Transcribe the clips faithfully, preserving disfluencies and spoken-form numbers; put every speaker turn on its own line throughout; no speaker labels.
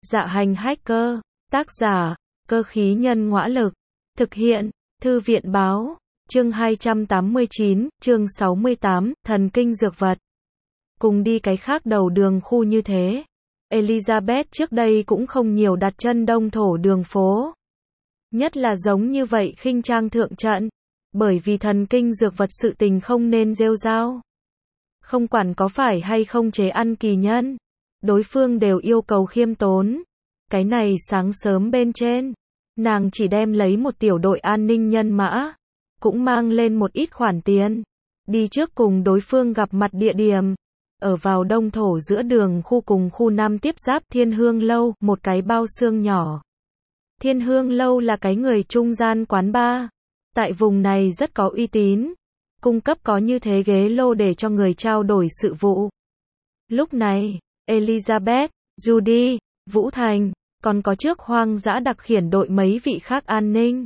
Dạ hành hacker, tác giả, cơ khí nhân ngõa lực, thực hiện, thư viện báo, chương hai trăm tám mươi chín, chương sáu mươi tám, thần kinh dược vật. Cùng đi cái khác đầu đường khu như thế. Elizabeth trước đây cũng không nhiều đặt chân đông thổ đường phố. Nhất là giống như vậy khinh trang thượng trận. Bởi vì thần kinh dược vật sự tình không nên rêu rao. Không quản có phải hay không chế ăn kỳ nhân. Đối phương đều yêu cầu khiêm tốn. Cái này sáng sớm bên trên. Nàng chỉ đem lấy một tiểu đội an ninh nhân mã. Cũng mang lên một ít khoản tiền. Đi trước cùng đối phương gặp mặt địa điểm. Ở vào đông thổ giữa đường khu cùng khu Nam tiếp giáp Thiên Hương Lâu, một cái bao xương nhỏ. Thiên Hương Lâu là cái người trung gian quán bar. Tại vùng này rất có uy tín. Cung cấp có như thế ghế lô để cho người trao đổi sự vụ. Lúc này, Elizabeth, Judy, Vũ Thành, còn có trước hoang dã đặc khiển đội mấy vị khác an ninh.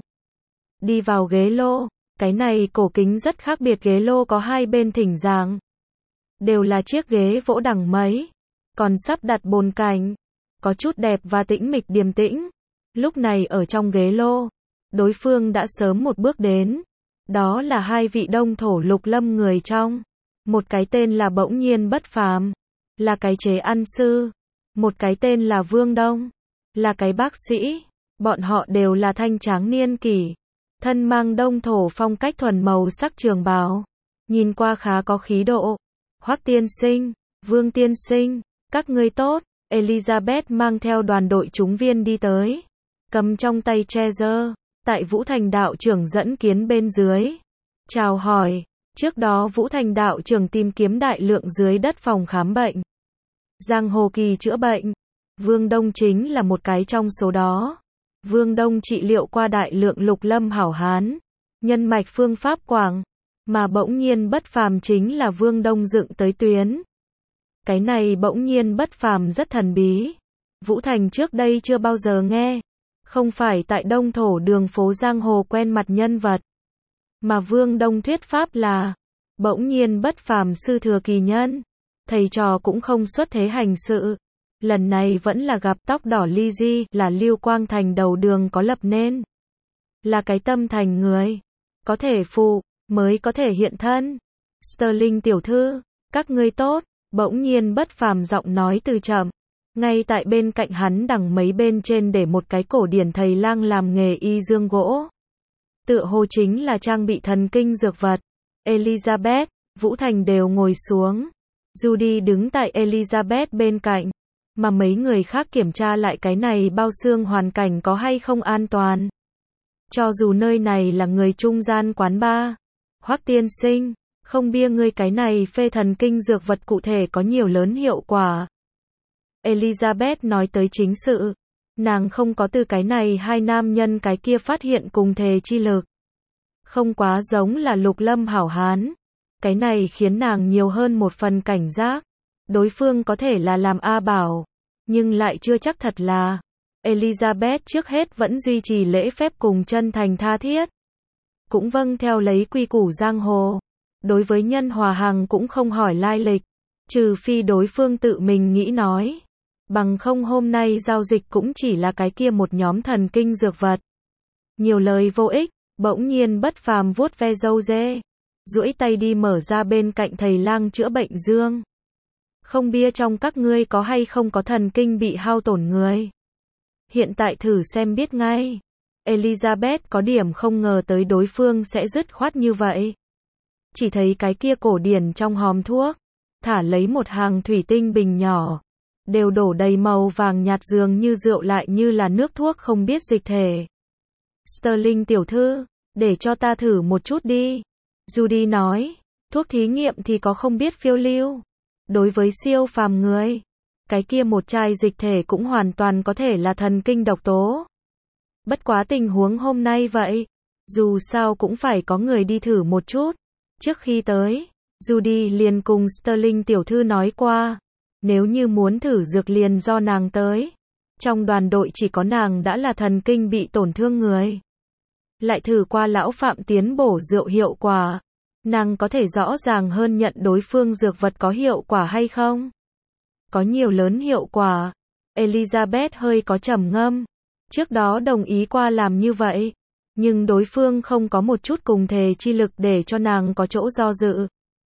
Đi vào ghế lô, cái này cổ kính rất khác biệt ghế lô có hai bên thỉnh giảng. Đều là chiếc ghế vỗ đằng mấy, còn sắp đặt bồn cảnh, có chút đẹp và tĩnh mịch điềm tĩnh. Lúc này ở trong ghế lô, đối phương đã sớm một bước đến. Đó là hai vị đông thổ lục lâm người trong. Một cái tên là Bỗng Nhiên Bất Phàm, là cái chế ăn sư. Một cái tên là Vương Đông, là cái bác sĩ. Bọn họ đều là thanh tráng niên kỷ, thân mang đông thổ phong cách thuần màu sắc trường bào. Nhìn qua khá có khí độ. Hoắc tiên sinh, Vương tiên sinh, các ngươi tốt. Elizabeth mang theo đoàn đội chúng viên đi tới. Cầm trong tay treasure. Tại Vũ Thành đạo trưởng dẫn kiến bên dưới. Chào hỏi. Trước đó Vũ Thành đạo trưởng tìm kiếm đại lượng dưới đất phòng khám bệnh. Giang hồ kỳ chữa bệnh. Vương Đông chính là một cái trong số đó. Vương Đông trị liệu qua đại lượng lục lâm hảo hán. Nhân mạch phương pháp quảng. Mà Bỗng Nhiên Bất Phàm chính là Vương Đông dựng tới tuyến. Cái này Bỗng Nhiên Bất Phàm rất thần bí. Vũ Thành trước đây chưa bao giờ nghe. Không phải tại đông thổ đường phố giang hồ quen mặt nhân vật. Mà Vương Đông thuyết pháp là Bỗng Nhiên Bất Phàm sư thừa kỳ nhân. Thầy trò cũng không xuất thế hành sự. Lần này vẫn là gặp tóc đỏ ly di, là Lưu Quang Thành đầu đường có lập nên. Là cái tâm thành người. Có thể phụ, mới có thể hiện thân. Sterling tiểu thư, các ngươi tốt. Bỗng Nhiên Bất Phàm giọng nói từ chậm. Ngay tại bên cạnh hắn đằng mấy bên trên để một cái cổ điển thầy lang làm nghề y dương gỗ. Tựa hồ chính là trang bị thần kinh dược vật. Elizabeth, Vũ Thành đều ngồi xuống. Judy đứng tại Elizabeth bên cạnh. Mà mấy người khác kiểm tra lại cái này bao xương hoàn cảnh có hay không an toàn. Cho dù nơi này là người trung gian quán bar. Hoắc tiên sinh, không bia ngươi cái này phê thần kinh dược vật cụ thể có nhiều lớn hiệu quả. Elizabeth nói tới chính sự. Nàng không có từ cái này hai nam nhân cái kia phát hiện cùng thề chi lực. Không quá giống là lục lâm hảo hán. Cái này khiến nàng nhiều hơn một phần cảnh giác. Đối phương có thể là làm A bảo. Nhưng lại chưa chắc thật là. Elizabeth trước hết vẫn duy trì lễ phép cùng chân thành tha thiết. Cũng vâng theo lấy quy củ giang hồ. Đối với nhân hòa hằng cũng không hỏi lai lịch. Trừ phi đối phương tự mình nghĩ nói. Bằng không hôm nay giao dịch cũng chỉ là cái kia một nhóm thần kinh dược vật. Nhiều lời vô ích. Bỗng Nhiên Bất Phàm vuốt ve râu dê. Duỗi tay đi mở ra bên cạnh thầy lang chữa bệnh dương. Không bia trong các ngươi có hay không có thần kinh bị hao tổn người. Hiện tại thử xem biết ngay. Elizabeth có điểm không ngờ tới đối phương sẽ dứt khoát như vậy. Chỉ thấy cái kia cổ điển trong hòm thuốc. Thả lấy một hàng thủy tinh bình nhỏ. Đều đổ đầy màu vàng nhạt dường như rượu lại như là nước thuốc không biết dịch thể. Sterling tiểu thư, để cho ta thử một chút đi. Judy nói, thuốc thí nghiệm thì có không biết phiêu lưu. Đối với siêu phàm người, cái kia một chai dịch thể cũng hoàn toàn có thể là thần kinh độc tố. Bất quá tình huống hôm nay vậy, dù sao cũng phải có người đi thử một chút. Trước khi tới, Judy liền cùng Sterling tiểu thư nói qua, nếu như muốn thử dược liền do nàng tới. Trong đoàn đội chỉ có nàng đã là thần kinh bị tổn thương người. Lại thử qua lão Phạm tiến bổ rượu hiệu quả. Nàng có thể rõ ràng hơn nhận đối phương dược vật có hiệu quả hay không? Có nhiều lớn hiệu quả. Elizabeth hơi có trầm ngâm. Trước đó đồng ý qua làm như vậy, nhưng đối phương không có một chút cùng thề chi lực để cho nàng có chỗ do dự.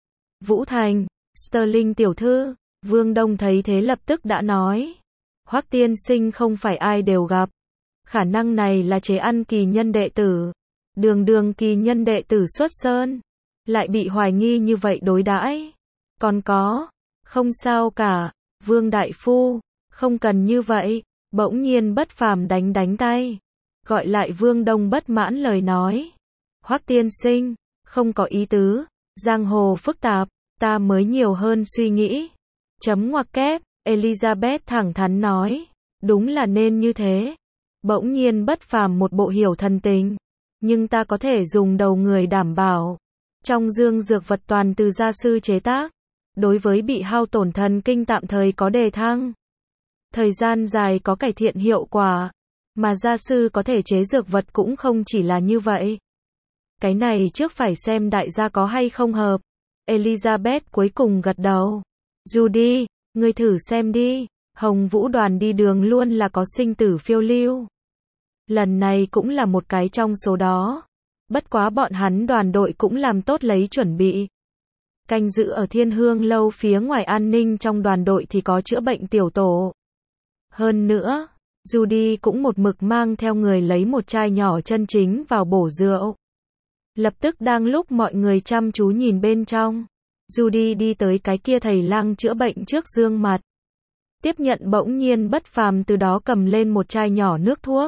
Vũ Thành, Sterling tiểu thư, Vương Đông thấy thế lập tức đã nói. Hoắc tiên sinh không phải ai đều gặp. Khả năng này là chế ăn kỳ nhân đệ tử. Đường đường kỳ nhân đệ tử xuất sơn. Lại bị hoài nghi như vậy đối đãi. Còn có, không sao cả, Vương Đại Phu, không cần như vậy. Bỗng nhiên Bất Phàm đánh đánh tay. Gọi lại Vương Đông bất mãn lời nói. Hoắc tiên sinh, không có ý tứ, giang hồ phức tạp, ta mới nhiều hơn suy nghĩ. Chấm ngoặc kép, Elizabeth thẳng thắn nói. Đúng là nên như thế. Bỗng nhiên Bất Phàm một bộ hiểu thần tình. Nhưng ta có thể dùng đầu người đảm bảo. Trong dương dược vật toàn từ gia sư chế tác. Đối với bị hao tổn thần kinh tạm thời có đề thăng. Thời gian dài có cải thiện hiệu quả. Mà gia sư có thể chế dược vật cũng không chỉ là như vậy. Cái này trước phải xem đại gia có hay không hợp. Elizabeth cuối cùng gật đầu. Judy, ngươi thử xem đi. Hồng Vũ đoàn đi đường luôn là có sinh tử phiêu lưu. Lần này cũng là một cái trong số đó. Bất quá bọn hắn đoàn đội cũng làm tốt lấy chuẩn bị. Canh giữ ở Thiên Hương lâu phía ngoài an ninh trong đoàn đội thì có chữa bệnh tiểu tổ. Hơn nữa, Judy cũng một mực mang theo người lấy một chai nhỏ chân chính vào bổ rượu. Lập tức đang lúc mọi người chăm chú nhìn bên trong, Judy đi tới cái kia thầy lang chữa bệnh trước gương mặt. Tiếp nhận bỗng nhiên Bất Phàm từ đó cầm lên một chai nhỏ nước thuốc.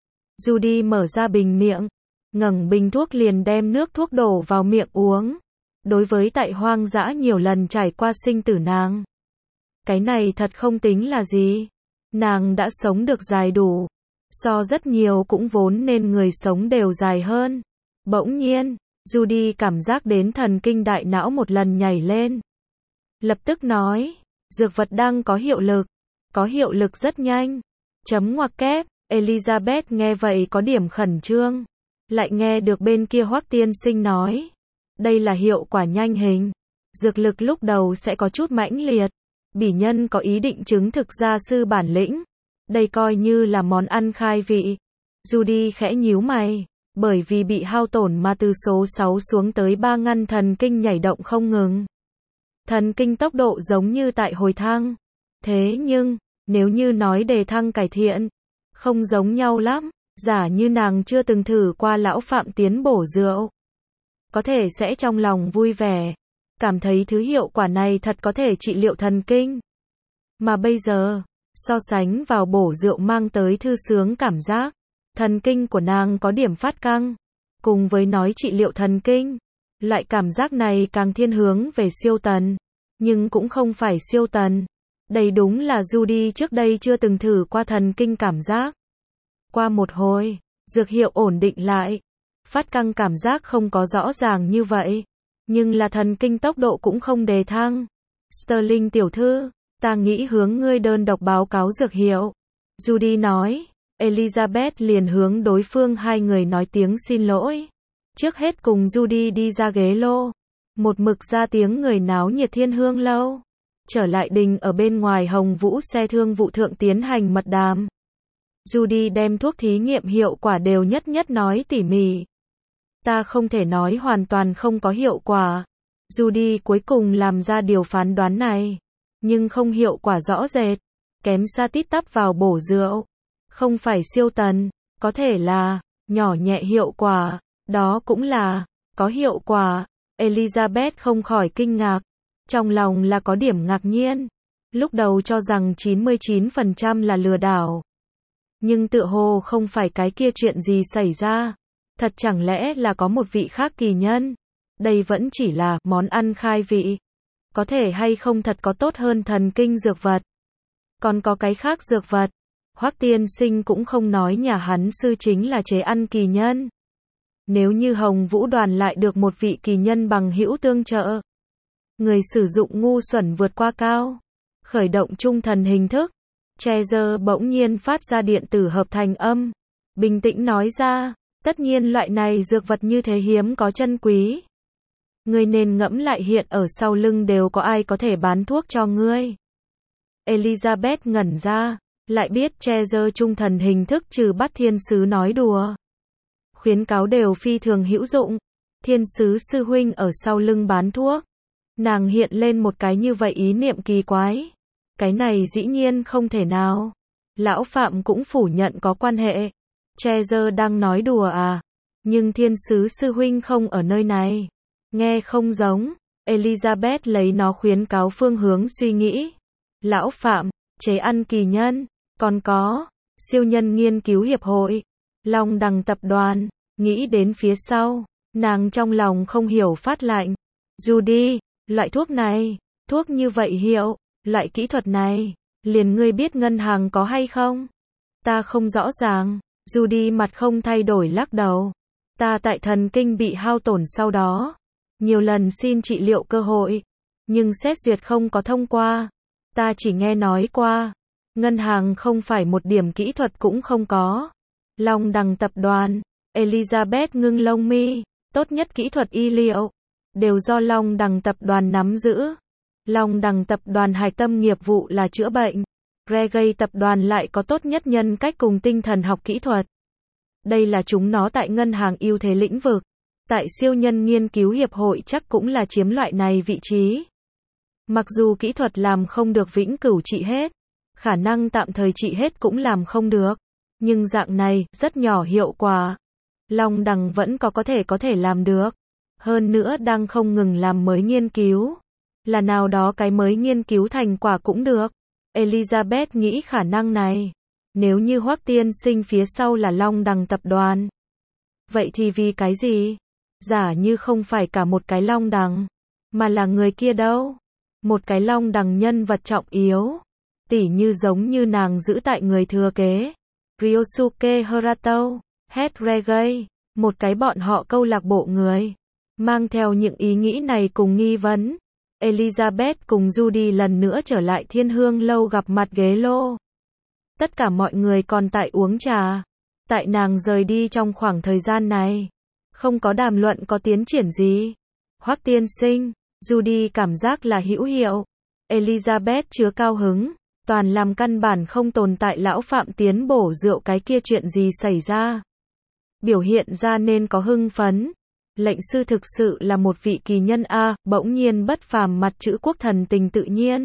Judy mở ra bình miệng, ngẩng bình thuốc liền đem nước thuốc đổ vào miệng uống. Đối với tại hoang dã nhiều lần trải qua sinh tử nàng, cái này thật không tính là gì. Nàng đã sống được dài đủ, so rất nhiều cũng vốn nên người sống đều dài hơn. Bỗng nhiên, Judy cảm giác đến thần kinh đại não một lần nhảy lên. Lập tức nói, dược vật đang có hiệu lực, có hiệu lực rất nhanh. Chấm ngoặc kép, Elizabeth nghe vậy có điểm khẩn trương. Lại nghe được bên kia Hoắc tiên sinh nói, đây là hiệu quả nhanh hình. Dược lực lúc đầu sẽ có chút mãnh liệt. Bỉ nhân có ý định chứng thực gia sư bản lĩnh. Đây coi như là món ăn khai vị. Judy khẽ nhíu mày. Bởi vì bị hao tổn mà từ số sáu xuống tới ba ngăn thần kinh nhảy động không ngừng. Thần kinh tốc độ giống như tại hồi thăng. Thế nhưng, nếu như nói đề thăng cải thiện, không giống nhau lắm. Giả như nàng chưa từng thử qua lão Phạm tiến bổ rượu, có thể sẽ trong lòng vui vẻ. Cảm thấy thứ hiệu quả này thật có thể trị liệu thần kinh. Mà bây giờ, so sánh vào bổ rượu mang tới thư sướng cảm giác, thần kinh của nàng có điểm phát căng. Cùng với nói trị liệu thần kinh, loại cảm giác này càng thiên hướng về siêu tần. Nhưng cũng không phải siêu tần. Đây đúng là Judy trước đây chưa từng thử qua thần kinh cảm giác. Qua một hồi, dược hiệu ổn định lại. Phát căng cảm giác không có rõ ràng như vậy. Nhưng là thần kinh tốc độ cũng không đề thăng. Sterling tiểu thư, ta nghĩ hướng ngươi đơn độc báo cáo dược hiệu. Judy nói. Elizabeth liền hướng đối phương hai người nói tiếng xin lỗi. Trước hết cùng Judy đi ra ghế lô. Một mực ra tiếng người náo nhiệt Thiên Hương lâu. Trở lại đình ở bên ngoài Hồng Vũ xe thương vụ thượng tiến hành mật đàm. Judy đem thuốc thí nghiệm hiệu quả đều nhất nhất nói tỉ mỉ. Ta không thể nói hoàn toàn không có hiệu quả. Judy cuối cùng làm ra điều phán đoán này. Nhưng không hiệu quả rõ rệt. Kém xa tít tắp vào bổ rượu. Không phải siêu tần. Có thể là nhỏ nhẹ hiệu quả. Đó cũng là có hiệu quả. Elizabeth không khỏi kinh ngạc. Trong lòng là có điểm ngạc nhiên. Lúc đầu cho rằng chín mươi chín phần trăm là lừa đảo. Nhưng tựa hồ không phải cái kia chuyện gì xảy ra. Thật chẳng lẽ là có một vị khác kỳ nhân? Đây vẫn chỉ là món ăn khai vị. Có thể hay không thật có tốt hơn thần kinh dược vật. Còn có cái khác dược vật. Hoắc tiên sinh cũng không nói nhà hắn sư chính là chế ăn kỳ nhân. Nếu như Hồng Vũ đoàn lại được một vị kỳ nhân bằng hữu tương trợ. Người sử dụng ngu xuẩn vượt qua cao. Khởi động trung thần hình thức. Treasure bỗng nhiên phát ra điện tử hợp thành âm. Bình tĩnh nói ra. Tất nhiên loại này dược vật như thế hiếm có chân quý. Ngươi nên ngẫm lại hiện ở sau lưng đều có ai có thể bán thuốc cho ngươi. Elizabeth ngẩn ra. lại biết Treasure trung thần hình thức trừ bắt thiên sứ nói đùa. Khuyến cáo đều phi thường hữu dụng. Thiên sứ sư huynh ở sau lưng bán thuốc. Nàng hiện lên một cái như vậy ý niệm kỳ quái. Cái này dĩ nhiên không thể nào. Lão Phạm cũng phủ nhận có quan hệ. Treasure đang nói đùa à? Nhưng thiên sứ sư huynh không ở nơi này. Nghe không giống. Elizabeth lấy nó khuyến cáo phương hướng suy nghĩ. Lão Phạm, chế ăn kỳ nhân, còn có siêu nhân nghiên cứu hiệp hội, Long Đằng tập đoàn. Nghĩ đến phía sau, nàng trong lòng không hiểu phát lạnh. Judy, loại thuốc này, thuốc như vậy hiệu, loại kỹ thuật này, liền ngươi biết ngân hàng có hay không? Ta không rõ ràng. Judy mặt không thay đổi lắc đầu. Ta tại thần kinh bị hao tổn sau đó, nhiều lần xin trị liệu cơ hội, nhưng xét duyệt không có thông qua. Ta chỉ nghe nói qua, ngân hàng không phải một điểm kỹ thuật cũng không có. Long Đằng tập đoàn, Elizabeth ngưng lông mi, tốt nhất kỹ thuật y liệu, đều do Long Đằng tập đoàn nắm giữ. Long Đằng tập đoàn hạch tâm nghiệp vụ là chữa bệnh. Reggae tập đoàn lại có tốt nhất nhân cách cùng tinh thần học kỹ thuật. Đây là chúng nó tại ngân hàng ưu thế lĩnh vực. Tại siêu nhân nghiên cứu hiệp hội chắc cũng là chiếm loại này vị trí. Mặc dù kỹ thuật làm không được vĩnh cửu trị hết, khả năng tạm thời trị hết cũng làm không được, nhưng dạng này rất nhỏ hiệu quả. Long Đằng vẫn có có thể có thể làm được. Hơn nữa đang không ngừng làm mới nghiên cứu. Là nào đó cái mới nghiên cứu thành quả cũng được. Elizabeth nghĩ khả năng này. Nếu như Hoắc tiên sinh phía sau là Long Đằng tập đoàn, vậy thì vì cái gì? Giả như không phải cả một cái Long Đằng, mà là người kia đâu? Một cái Long Đằng nhân vật trọng yếu, tỉ như giống như nàng giữ tại người thừa kế, Ryosuke Harato, Head Reggae, một cái bọn họ câu lạc bộ người. Mang theo những ý nghĩ này cùng nghi vấn, Elizabeth cùng Judy lần nữa trở lại Thiên Hương lâu gặp mặt ghế lô. Tất cả mọi người còn tại uống trà. Tại nàng rời đi trong khoảng thời gian này, không có đàm luận có tiến triển gì. Hoắc tiên sinh, Judy cảm giác là hữu hiệu. Elizabeth chứa cao hứng, toàn làm căn bản không tồn tại lão Phạm tiến bổ rượu cái kia chuyện gì xảy ra. Biểu hiện ra nên có hưng phấn. Lệnh sư thực sự là một vị kỳ nhân a, bỗng nhiên bất phàm mặt chữ quốc thần tình tự nhiên.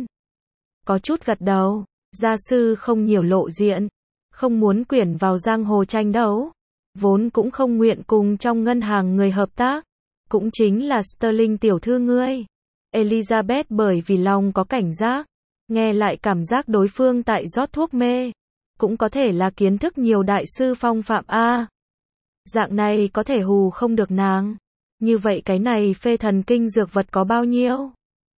Có chút gật đầu, gia sư không nhiều lộ diện, không muốn quyển vào giang hồ tranh đấu, vốn cũng không nguyện cùng trong ngân hàng người hợp tác, cũng chính là Sterling tiểu thư ngươi. Elizabeth bởi vì lòng có cảnh giác, nghe lại cảm giác đối phương tại rót thuốc mê, cũng có thể là kiến thức nhiều đại sư phong phạm a. Dạng này có thể hù không được nàng. Như vậy cái này phê thần kinh dược vật có bao nhiêu?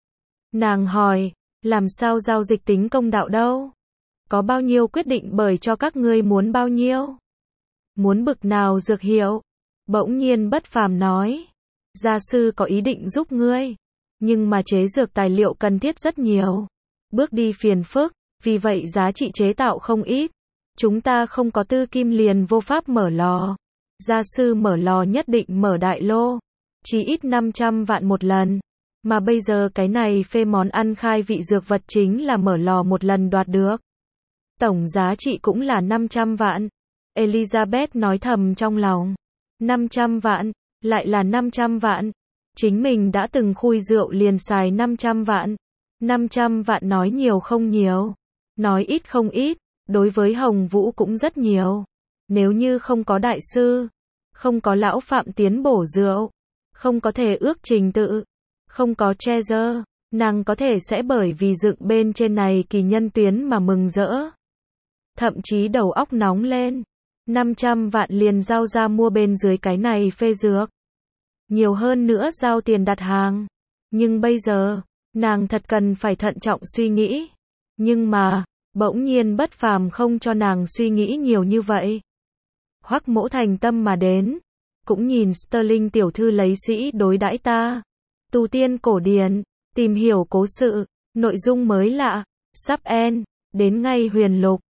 Nàng hỏi, làm sao giao dịch tính công đạo đâu? Có bao nhiêu quyết định bởi cho các ngươi muốn bao nhiêu? Muốn bực nào dược hiệu? Bỗng nhiên bất phàm nói, gia sư có ý định giúp ngươi, nhưng mà chế dược tài liệu cần thiết rất nhiều. Bước đi phiền phức, vì vậy giá trị chế tạo không ít. Chúng ta không có tư kim liền vô pháp mở lò. Gia sư mở lò nhất định mở đại lô, chỉ ít năm trăm vạn một lần. Mà bây giờ cái này phê món ăn khai vị dược vật chính là mở lò một lần đoạt được. Tổng giá trị cũng là năm trăm vạn. Elizabeth nói thầm trong lòng. năm trăm vạn, lại là năm trăm vạn. Chính mình đã từng khui rượu liền xài năm trăm vạn. năm trăm vạn nói nhiều không nhiều, nói ít không ít, đối với Hồng Vũ cũng rất nhiều. Nếu như không có đại sư, không có lão Phạm tiến bổ rượu, không có thể ước trình tự, không có Treasure, nàng có thể sẽ bởi vì dựng bên trên này kỳ nhân tuyến mà mừng rỡ. Thậm chí đầu óc nóng lên. năm trăm vạn liền giao ra mua bên dưới cái này phê dược. Nhiều hơn nữa giao tiền đặt hàng. Nhưng bây giờ, nàng thật cần phải thận trọng suy nghĩ. Nhưng mà, bỗng nhiên bất phàm không cho nàng suy nghĩ nhiều như vậy. Hoắc Mỗ thành tâm mà đến, cũng nhìn Sterling tiểu thư lấy sĩ đối đãi ta. Tu tiên cổ điển, tìm hiểu cố sự, nội dung mới lạ, sắp end, đến ngay huyền lục.